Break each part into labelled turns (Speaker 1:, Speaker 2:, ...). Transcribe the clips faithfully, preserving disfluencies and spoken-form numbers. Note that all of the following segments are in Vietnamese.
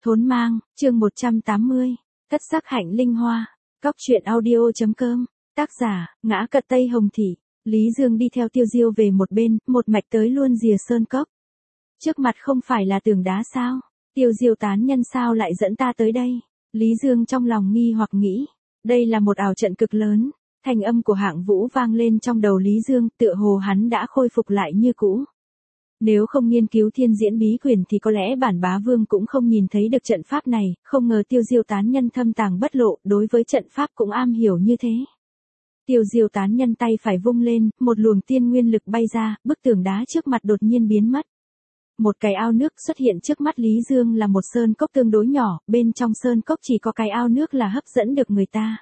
Speaker 1: Thốn mang, chương một trăm tám mươi, thất sắc hạnh linh hoa, cóc truyện audio.com, tác giả, Ngã Cật Tây Hồng Thị, Lý Dương đi theo Tiêu Diêu về một bên, một mạch tới luôn rìa sơn cốc. Trước mặt không phải là tường đá sao? Tiêu Diêu tán nhân sao lại dẫn ta tới đây? Lý Dương trong lòng nghi hoặc nghĩ, đây là một ảo trận cực lớn. Thanh âm của Hạng Vũ vang lên trong đầu Lý Dương, tựa hồ hắn đã khôi phục lại như cũ. Nếu không nghiên cứu thiên diễn bí quyền thì có lẽ bản bá vương cũng không nhìn thấy được trận pháp này, không ngờ Tiêu Diêu tán nhân thâm tàng bất lộ, đối với trận pháp cũng am hiểu như thế. Tiêu Diêu tán nhân tay phải vung lên, một luồng tiên nguyên lực bay ra, bức tường đá trước mặt đột nhiên biến mất. Một cái ao nước xuất hiện trước mắt Lý Dương là một sơn cốc tương đối nhỏ, bên trong sơn cốc chỉ có cái ao nước là hấp dẫn được người ta.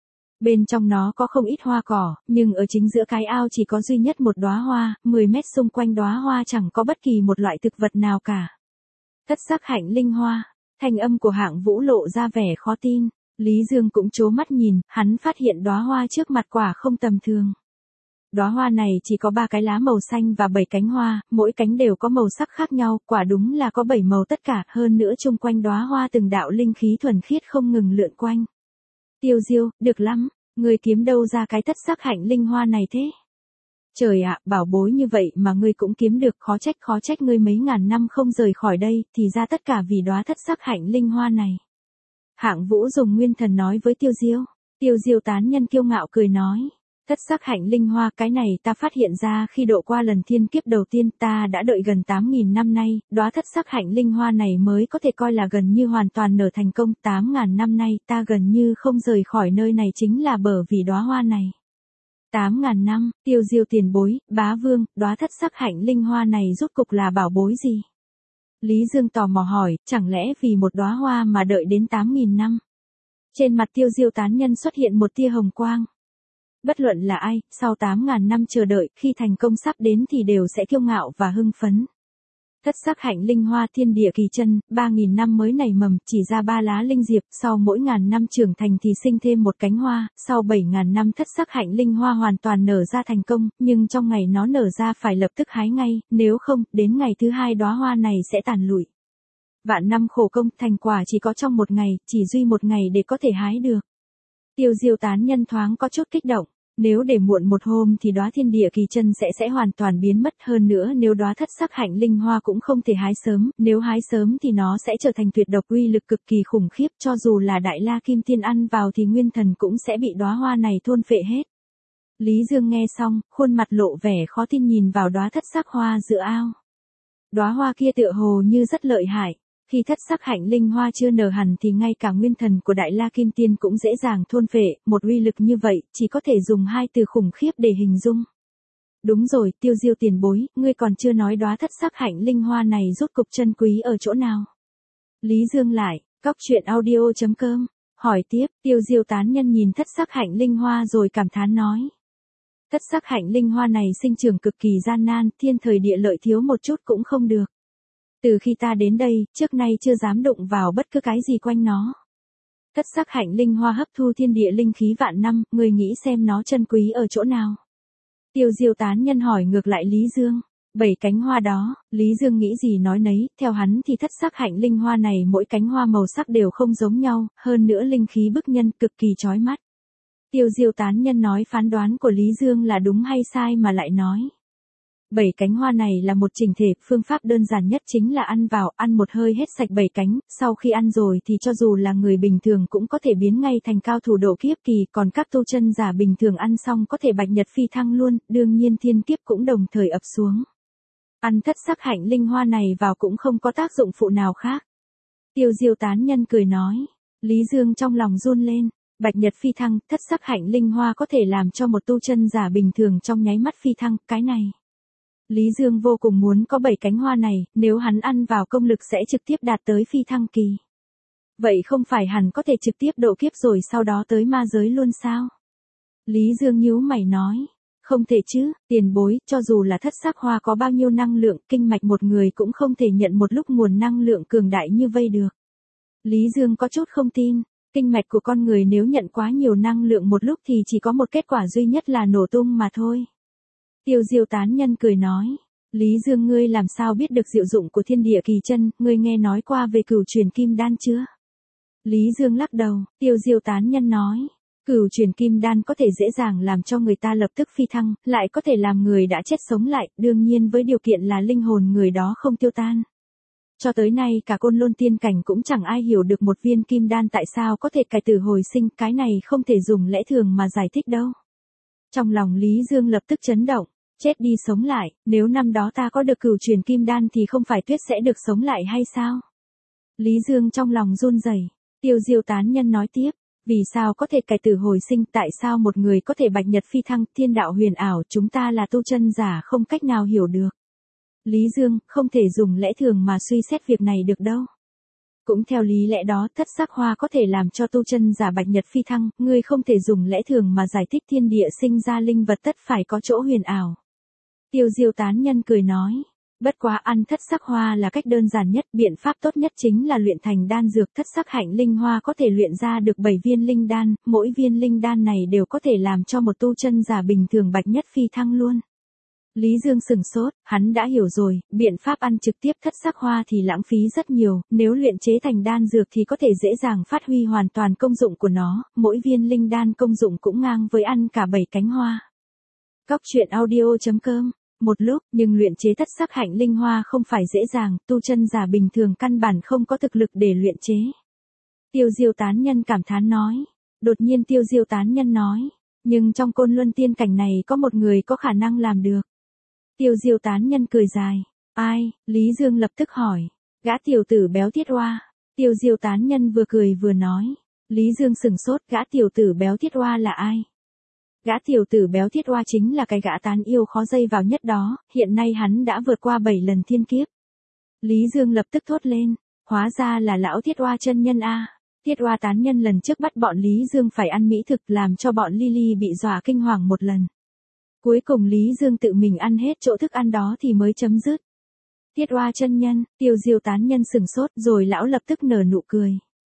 Speaker 1: Bên trong nó có không ít hoa cỏ, nhưng ở chính giữa cái ao chỉ có duy nhất một đóa hoa, mười mét xung quanh đóa hoa chẳng có bất kỳ một loại thực vật nào cả. Thất sắc hạnh linh hoa, thanh âm của Hạng Vũ lộ ra vẻ khó tin, Lý Dương cũng trố mắt nhìn, hắn phát hiện đóa hoa trước mặt quả không tầm thường. Đóa hoa này chỉ có ba cái lá màu xanh và bảy cánh hoa, mỗi cánh đều có màu sắc khác nhau, quả đúng là có bảy màu tất cả, hơn nữa chung quanh đóa hoa từng đạo linh khí thuần khiết không ngừng lượn quanh. Tiêu Diêu, được lắm, ngươi kiếm đâu ra cái thất sắc hạnh linh hoa này thế? Trời ạ, bảo bối như vậy mà ngươi cũng kiếm được, khó trách khó trách ngươi mấy ngàn năm không rời khỏi đây, thì ra tất cả vì đóa thất sắc hạnh linh hoa này. Hạng Vũ dùng nguyên thần nói với Tiêu Diêu. Tiêu Diêu tán nhân kiêu ngạo cười nói, thất sắc hạnh linh hoa, cái này ta phát hiện ra khi độ qua lần thiên kiếp đầu tiên, ta đã đợi gần tám nghìn năm nay, đóa thất sắc hạnh linh hoa này mới có thể coi là gần như hoàn toàn nở thành công, tám nghìn năm nay ta gần như không rời khỏi nơi này chính là bởi vì đóa hoa này. tám nghìn năm, Tiêu Diêu tiền bối, bá vương, đóa thất sắc hạnh linh hoa này rốt cục là bảo bối gì? Lý Dương tò mò hỏi, chẳng lẽ vì một đóa hoa mà đợi đến tám nghìn năm? Trên mặt Tiêu Diêu tán nhân xuất hiện một tia hồng quang. Bất luận là ai, sau tám nghìn năm chờ đợi, khi thành công sắp đến thì đều sẽ kiêu ngạo và hưng phấn. Thất sắc hạnh linh hoa thiên địa kỳ chân, ba nghìn năm mới nảy mầm, chỉ ra ba lá linh diệp, sau mỗi ngàn năm trưởng thành thì sinh thêm một cánh hoa, sau bảy nghìn năm thất sắc hạnh linh hoa hoàn toàn nở ra thành công, nhưng trong ngày nó nở ra phải lập tức hái ngay, nếu không, đến ngày thứ hai đóa hoa này sẽ tàn lụi. Vạn năm khổ công, thành quả chỉ có trong một ngày, chỉ duy một ngày để có thể hái được. Tiêu Diêu tán nhân thoáng có chút kích động. Nếu để muộn một hôm thì đóa thiên địa kỳ chân sẽ sẽ hoàn toàn biến mất, hơn nữa nếu đóa thất sắc hạnh linh hoa cũng không thể hái sớm, nếu hái sớm thì nó sẽ trở thành tuyệt độc uy lực cực kỳ khủng khiếp, cho dù là Đại La Kim Tiên ăn vào thì nguyên thần cũng sẽ bị đóa hoa này thôn phệ hết. Lý Dương nghe xong, khuôn mặt lộ vẻ khó tin nhìn vào đóa thất sắc hoa giữa ao. Đóa hoa kia tựa hồ như rất lợi hại. Khi thất sắc hạnh linh hoa chưa nở hẳn thì ngay cả nguyên thần của Đại La Kim Tiên cũng dễ dàng thôn phệ, một uy lực như vậy, chỉ có thể dùng hai từ khủng khiếp để hình dung. Đúng rồi, Tiêu Diêu tiền bối, ngươi còn chưa nói đóa thất sắc hạnh linh hoa này rốt cục chân quý ở chỗ nào. Lý Dương lại, cóc truyện audio.com, hỏi tiếp, Tiêu Diêu tán nhân nhìn thất sắc hạnh linh hoa rồi cảm thán nói. Thất sắc hạnh linh hoa này sinh trưởng cực kỳ gian nan, thiên thời địa lợi thiếu một chút cũng không được. Từ khi ta đến đây, trước nay chưa dám đụng vào bất cứ cái gì quanh nó. Thất sắc hạnh linh hoa hấp thu thiên địa linh khí vạn năm, người nghĩ xem nó chân quý ở chỗ nào. Tiêu Diêu tán nhân hỏi ngược lại Lý Dương. Bảy cánh hoa đó, Lý Dương nghĩ gì nói nấy, theo hắn thì thất sắc hạnh linh hoa này mỗi cánh hoa màu sắc đều không giống nhau, hơn nữa linh khí bức nhân cực kỳ chói mắt. Tiêu Diêu tán nhân nói phán đoán của Lý Dương là đúng hay sai mà lại nói. Bảy cánh hoa này là một chỉnh thể, phương pháp đơn giản nhất chính là ăn vào, ăn một hơi hết sạch bảy cánh, sau khi ăn rồi thì cho dù là người bình thường cũng có thể biến ngay thành cao thủ độ kiếp kỳ, còn các tu chân giả bình thường ăn xong có thể bạch nhật phi thăng luôn, đương nhiên thiên kiếp cũng đồng thời ập xuống. Ăn thất sắc hạnh linh hoa này vào cũng không có tác dụng phụ nào khác. Tiêu Diêu tán nhân cười nói, Lý Dương trong lòng run lên. Bạch nhật phi thăng, thất sắc hạnh linh hoa có thể làm cho một tu chân giả bình thường trong nháy mắt phi thăng, cái này. Lý Dương vô cùng muốn có bảy cánh hoa này, nếu hắn ăn vào công lực sẽ trực tiếp đạt tới phi thăng kỳ. Vậy không phải hẳn có thể trực tiếp độ kiếp rồi sau đó tới ma giới luôn sao? Lý Dương nhíu mày nói, không thể chứ, tiền bối, cho dù là thất sắc hoa có bao nhiêu năng lượng, kinh mạch một người cũng không thể nhận một lúc nguồn năng lượng cường đại như vây được. Lý Dương có chút không tin, kinh mạch của con người nếu nhận quá nhiều năng lượng một lúc thì chỉ có một kết quả duy nhất là nổ tung mà thôi. Tiêu Diêu tán nhân cười nói, Lý Dương ngươi làm sao biết được diệu dụng của thiên địa kỳ chân, ngươi nghe nói qua về cửu truyền kim đan chưa? Lý Dương lắc đầu, Tiêu Diêu tán nhân nói. Cửu truyền kim đan có thể dễ dàng làm cho người ta lập tức phi thăng, lại có thể làm người đã chết sống lại, đương nhiên với điều kiện là linh hồn người đó không tiêu tan. Cho tới nay cả Côn Lôn tiên cảnh cũng chẳng ai hiểu được một viên kim đan tại sao có thể cải tử hồi sinh, cái này không thể dùng lẽ thường mà giải thích đâu. Trong lòng Lý Dương lập tức chấn động, chết đi sống lại, nếu năm đó ta có được cửu truyền kim đan thì không phải Tuyết sẽ được sống lại hay sao? Lý Dương trong lòng run rẩy. Tiêu Diêu tán nhân nói tiếp, vì sao có thể cải tử hồi sinh, tại sao một người có thể bạch nhật phi thăng, thiên đạo huyền ảo, chúng ta là tu chân giả không cách nào hiểu được. Lý Dương, không thể dùng lẽ thường mà suy xét việc này được đâu. Cũng theo lý lẽ đó, thất sắc hoa có thể làm cho tu chân giả bạch nhật phi thăng, ngươi không thể dùng lẽ thường mà giải thích thiên địa sinh ra linh vật tất phải có chỗ huyền ảo. Tiêu Diêu tán nhân cười nói, bất quá ăn thất sắc hoa là cách đơn giản nhất, biện pháp tốt nhất chính là luyện thành đan dược. Thất sắc hạnh linh hoa có thể luyện ra được bảy viên linh đan, mỗi viên linh đan này đều có thể làm cho một tu chân giả bình thường bạch nhất phi thăng luôn. Lý Dương sừng sốt, hắn đã hiểu rồi, biện pháp ăn trực tiếp thất sắc hoa thì lãng phí rất nhiều, nếu luyện chế thành đan dược thì có thể dễ dàng phát huy hoàn toàn công dụng của nó, mỗi viên linh đan công dụng cũng ngang với ăn cả bảy cánh hoa. Cóc truyện audio chấm com. Một lúc, nhưng luyện chế thất sắc hạnh linh hoa không phải dễ dàng, tu chân giả bình thường căn bản không có thực lực để luyện chế. Tiêu Diêu tán nhân cảm thán nói. Đột nhiên Tiêu Diêu tán nhân nói, nhưng trong Côn Luân tiên cảnh này có một người có khả năng làm được. Tiêu Diêu tán nhân cười dài. Ai? Lý Dương lập tức hỏi. Gã tiểu tử béo Thiết Oa. Tiêu Diêu tán nhân vừa cười vừa nói. Lý Dương sừng sốt, gã tiểu tử béo Thiết Oa là ai? Gã tiểu tử béo Thiết Oa chính là cái gã tán yêu khó dây vào nhất đó, hiện nay hắn đã vượt qua bảy lần thiên kiếp. Lý Dương lập tức thốt lên, hóa ra là lão Thiết Oa chân nhân a. Thiết Oa tán nhân lần trước bắt bọn Lý Dương phải ăn mỹ thực làm cho bọn Lily bị dọa kinh hoàng một lần. Cuối cùng Lý Dương tự mình ăn hết chỗ thức ăn đó thì mới chấm dứt. Thiết Oa chân nhân, Tiêu Diêu tán nhân sừng sốt rồi lão lập tức nở nụ cười.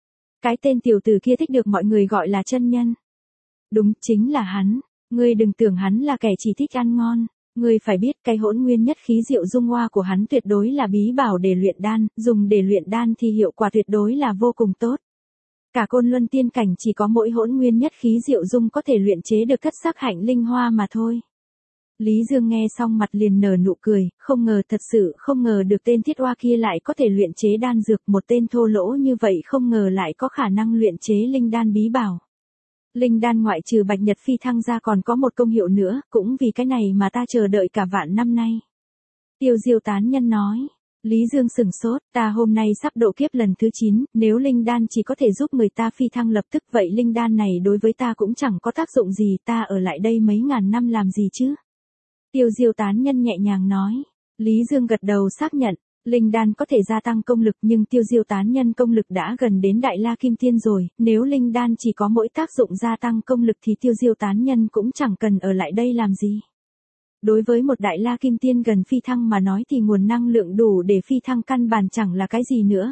Speaker 1: Cái tên tiểu tử kia thích được mọi người gọi là chân nhân. Đúng, chính là hắn. Ngươi đừng tưởng hắn là kẻ chỉ thích ăn ngon. Ngươi phải biết cái hỗn nguyên nhất khí diệu dung hoa của hắn tuyệt đối là bí bảo để luyện đan, dùng để luyện đan thì hiệu quả tuyệt đối là vô cùng tốt. Cả Côn Luân tiên cảnh chỉ có mỗi hỗn nguyên nhất khí diệu dung có thể luyện chế được thất sắc hạnh linh hoa mà thôi. Lý Dương nghe xong mặt liền nở nụ cười, không ngờ, thật sự không ngờ được tên Thiết Oa kia lại có thể luyện chế đan dược, một tên thô lỗ như vậy không ngờ lại có khả năng luyện chế linh đan bí bảo. Linh đan ngoại trừ bạch nhật phi thăng ra còn có một công hiệu nữa, cũng vì cái này mà ta chờ đợi cả vạn năm nay. Tiêu Diêu tán nhân nói. Lý Dương sừng sốt, ta hôm nay sắp độ kiếp lần thứ chín, nếu linh đan chỉ có thể giúp người ta phi thăng lập tức vậy linh đan này đối với ta cũng chẳng có tác dụng gì, ta ở lại đây mấy ngàn năm làm gì chứ? Tiêu Diêu tán nhân nhẹ nhàng nói. Lý Dương gật đầu xác nhận, linh đan có thể gia tăng công lực nhưng Tiêu Diêu tán nhân công lực đã gần đến Đại La Kim Tiên rồi, nếu linh đan chỉ có mỗi tác dụng gia tăng công lực thì Tiêu Diêu tán nhân cũng chẳng cần ở lại đây làm gì. Đối với một Đại La Kim Tiên gần phi thăng mà nói thì nguồn năng lượng đủ để phi thăng căn bản chẳng là cái gì nữa.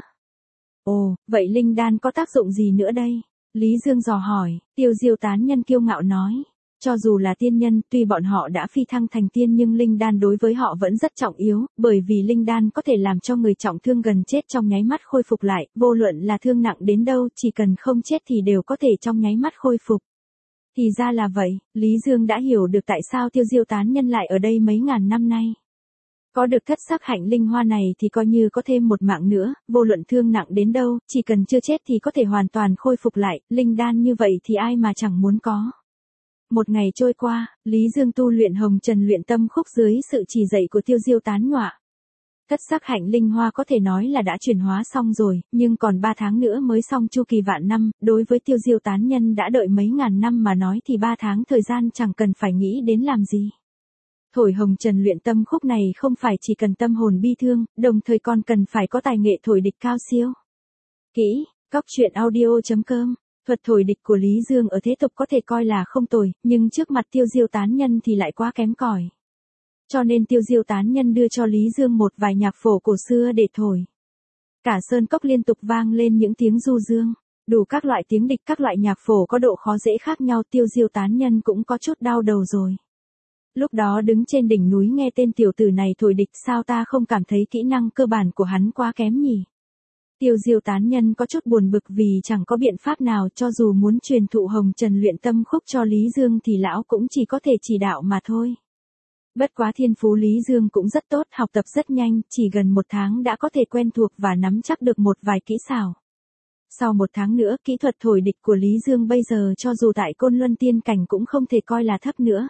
Speaker 1: Ồ, vậy linh đan có tác dụng gì nữa đây? Lý Dương dò hỏi, Tiêu Diêu tán nhân kiêu ngạo nói. Cho dù là tiên nhân, tuy bọn họ đã phi thăng thành tiên nhưng linh đan đối với họ vẫn rất trọng yếu, bởi vì linh đan có thể làm cho người trọng thương gần chết trong nháy mắt khôi phục lại, vô luận là thương nặng đến đâu, chỉ cần không chết thì đều có thể trong nháy mắt khôi phục. Thì ra là vậy, Lý Dương đã hiểu được tại sao Tiêu Diêu tán nhân lại ở đây mấy ngàn năm nay. Có được thất sắc hạnh linh hoa này thì coi như có thêm một mạng nữa, vô luận thương nặng đến đâu, chỉ cần chưa chết thì có thể hoàn toàn khôi phục lại, linh đan như vậy thì ai mà chẳng muốn có. Một ngày trôi qua, Lý Dương tu luyện hồng trần luyện tâm khúc dưới sự chỉ dạy của Tiêu Diêu tán ngọa. Thất sắc hạnh linh hoa có thể nói là đã chuyển hóa xong rồi, nhưng còn ba tháng nữa mới xong chu kỳ vạn năm, đối với Tiêu Diêu tán nhân đã đợi mấy ngàn năm mà nói thì ba tháng thời gian chẳng cần phải nghĩ đến làm gì. Thổi hồng trần luyện tâm khúc này không phải chỉ cần tâm hồn bi thương, đồng thời còn cần phải có tài nghệ thổi địch cao siêu. Kỹ, cóc truyện audio chấm com. Thuật thổi địch của Lý Dương ở thế tục có thể coi là không tồi, nhưng trước mặt Tiêu Diêu tán nhân thì lại quá kém cỏi. Cho nên Tiêu Diêu tán nhân đưa cho Lý Dương một vài nhạc phổ cổ xưa để thổi. Cả sơn cốc liên tục vang lên những tiếng du dương, đủ các loại tiếng địch, các loại nhạc phổ có độ khó dễ khác nhau, Tiêu Diêu tán nhân cũng có chút đau đầu rồi. Lúc đó đứng trên đỉnh núi nghe tên tiểu tử này thổi địch sao ta không cảm thấy kỹ năng cơ bản của hắn quá kém nhỉ. Tiêu Diêu tán nhân có chút buồn bực vì chẳng có biện pháp nào cho dù muốn truyền thụ hồng trần luyện tâm khúc cho Lý Dương thì lão cũng chỉ có thể chỉ đạo mà thôi. Bất quá thiên phú Lý Dương cũng rất tốt, học tập rất nhanh, chỉ gần một tháng đã có thể quen thuộc và nắm chắc được một vài kỹ xảo. Sau một tháng nữa, kỹ thuật thổi địch của Lý Dương bây giờ cho dù tại Côn Luân Tiên Cảnh cũng không thể coi là thấp nữa.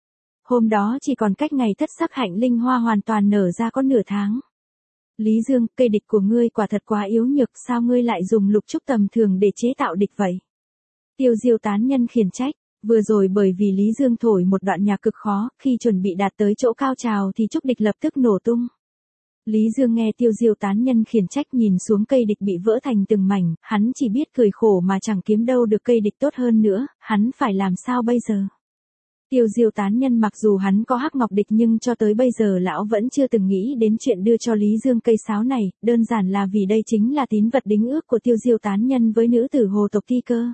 Speaker 1: Hôm đó chỉ còn cách ngày thất sắc hạnh linh hoa hoàn toàn nở ra có nửa tháng. Lý Dương, cây địch của ngươi quả thật quá yếu nhược, sao ngươi lại dùng lục trúc tầm thường để chế tạo địch vậy? Tiêu Diêu tán nhân khiển trách, vừa rồi bởi vì Lý Dương thổi một đoạn nhạc cực khó, khi chuẩn bị đạt tới chỗ cao trào thì trúc địch lập tức nổ tung. Lý Dương nghe Tiêu Diêu tán nhân khiển trách nhìn xuống cây địch bị vỡ thành từng mảnh, hắn chỉ biết cười khổ mà chẳng kiếm đâu được cây địch tốt hơn nữa, hắn phải làm sao bây giờ? Tiêu Diêu tán nhân mặc dù hắn có hắc ngọc địch nhưng cho tới bây giờ lão vẫn chưa từng nghĩ đến chuyện đưa cho Lý Dương cây sáo này, đơn giản là vì đây chính là tín vật đính ước của Tiêu Diêu tán nhân với nữ tử hồ tộc Ti Cơ.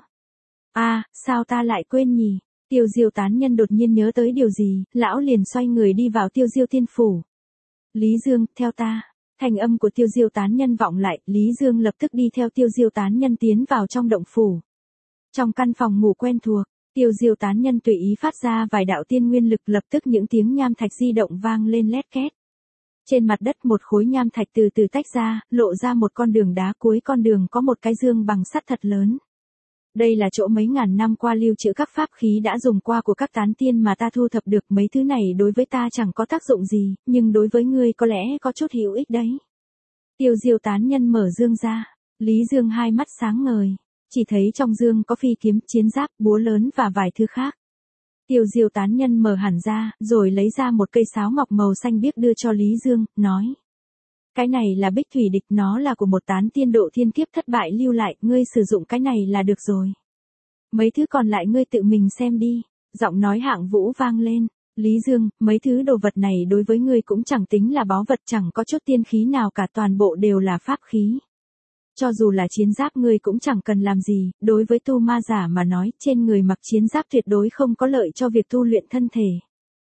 Speaker 1: À, sao ta lại quên nhỉ? Tiêu Diêu tán nhân đột nhiên nhớ tới điều gì, lão liền xoay người đi vào Tiêu Diêu tiên phủ. Lý Dương, theo ta. Thành âm của Tiêu Diêu tán nhân vọng lại, Lý Dương lập tức đi theo Tiêu Diêu tán nhân tiến vào trong động phủ. Trong căn phòng ngủ quen thuộc, Tiêu Diêu tán nhân tùy ý phát ra vài đạo tiên nguyên lực, lập tức những tiếng nham thạch di động vang lên lét két. Trên mặt đất một khối nham thạch từ từ tách ra, lộ ra một con đường đá, cuối con đường có một cái dương bằng sắt thật lớn. Đây là chỗ mấy ngàn năm qua lưu trữ các pháp khí đã dùng qua của các tán tiên mà ta thu thập được, mấy thứ này đối với ta chẳng có tác dụng gì, nhưng đối với ngươi có lẽ có chút hữu ích đấy. Tiêu Diêu tán nhân mở dương ra, Lý Dương hai mắt sáng ngời, chỉ thấy trong dương có phi kiếm, chiến giáp, búa lớn và vài thứ khác. Tiêu Diêu tán nhân mở hẳn ra, rồi lấy ra một cây sáo ngọc màu xanh biếc đưa cho Lý Dương, nói. Cái này là bích thủy địch, nó là của một tán tiên độ thiên kiếp thất bại lưu lại, ngươi sử dụng cái này là được rồi. Mấy thứ còn lại ngươi tự mình xem đi, giọng nói Hạng Vũ vang lên. Lý Dương, mấy thứ đồ vật này đối với ngươi cũng chẳng tính là báu vật, chẳng có chút tiên khí nào cả, toàn bộ đều là pháp khí. Cho dù là chiến giáp ngươi cũng chẳng cần làm gì, đối với tu ma giả mà nói, trên người mặc chiến giáp tuyệt đối không có lợi cho việc tu luyện thân thể.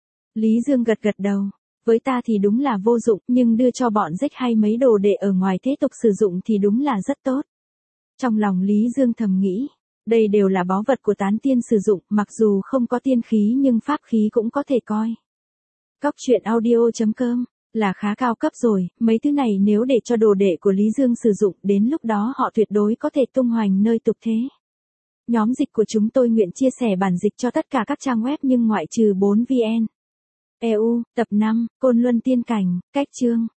Speaker 1: Lý Dương gật gật đầu. Với ta thì đúng là vô dụng, nhưng đưa cho bọn rách hay mấy đồ đệ ở ngoài thế tục sử dụng thì đúng là rất tốt. Trong lòng Lý Dương thầm nghĩ, đây đều là báu vật của tán tiên sử dụng, mặc dù không có tiên khí nhưng pháp khí cũng có thể coi. Cóc truyện audio chấm com là khá cao cấp rồi, mấy thứ này nếu để cho đồ đệ của Lý Dương sử dụng, đến lúc đó họ tuyệt đối có thể tung hoành nơi tục thế. Nhóm dịch của chúng tôi nguyện chia sẻ bản dịch cho tất cả các trang web nhưng ngoại trừ bốn vn. e u, tập năm, Côn Luân Tiên Cảnh, cách chương.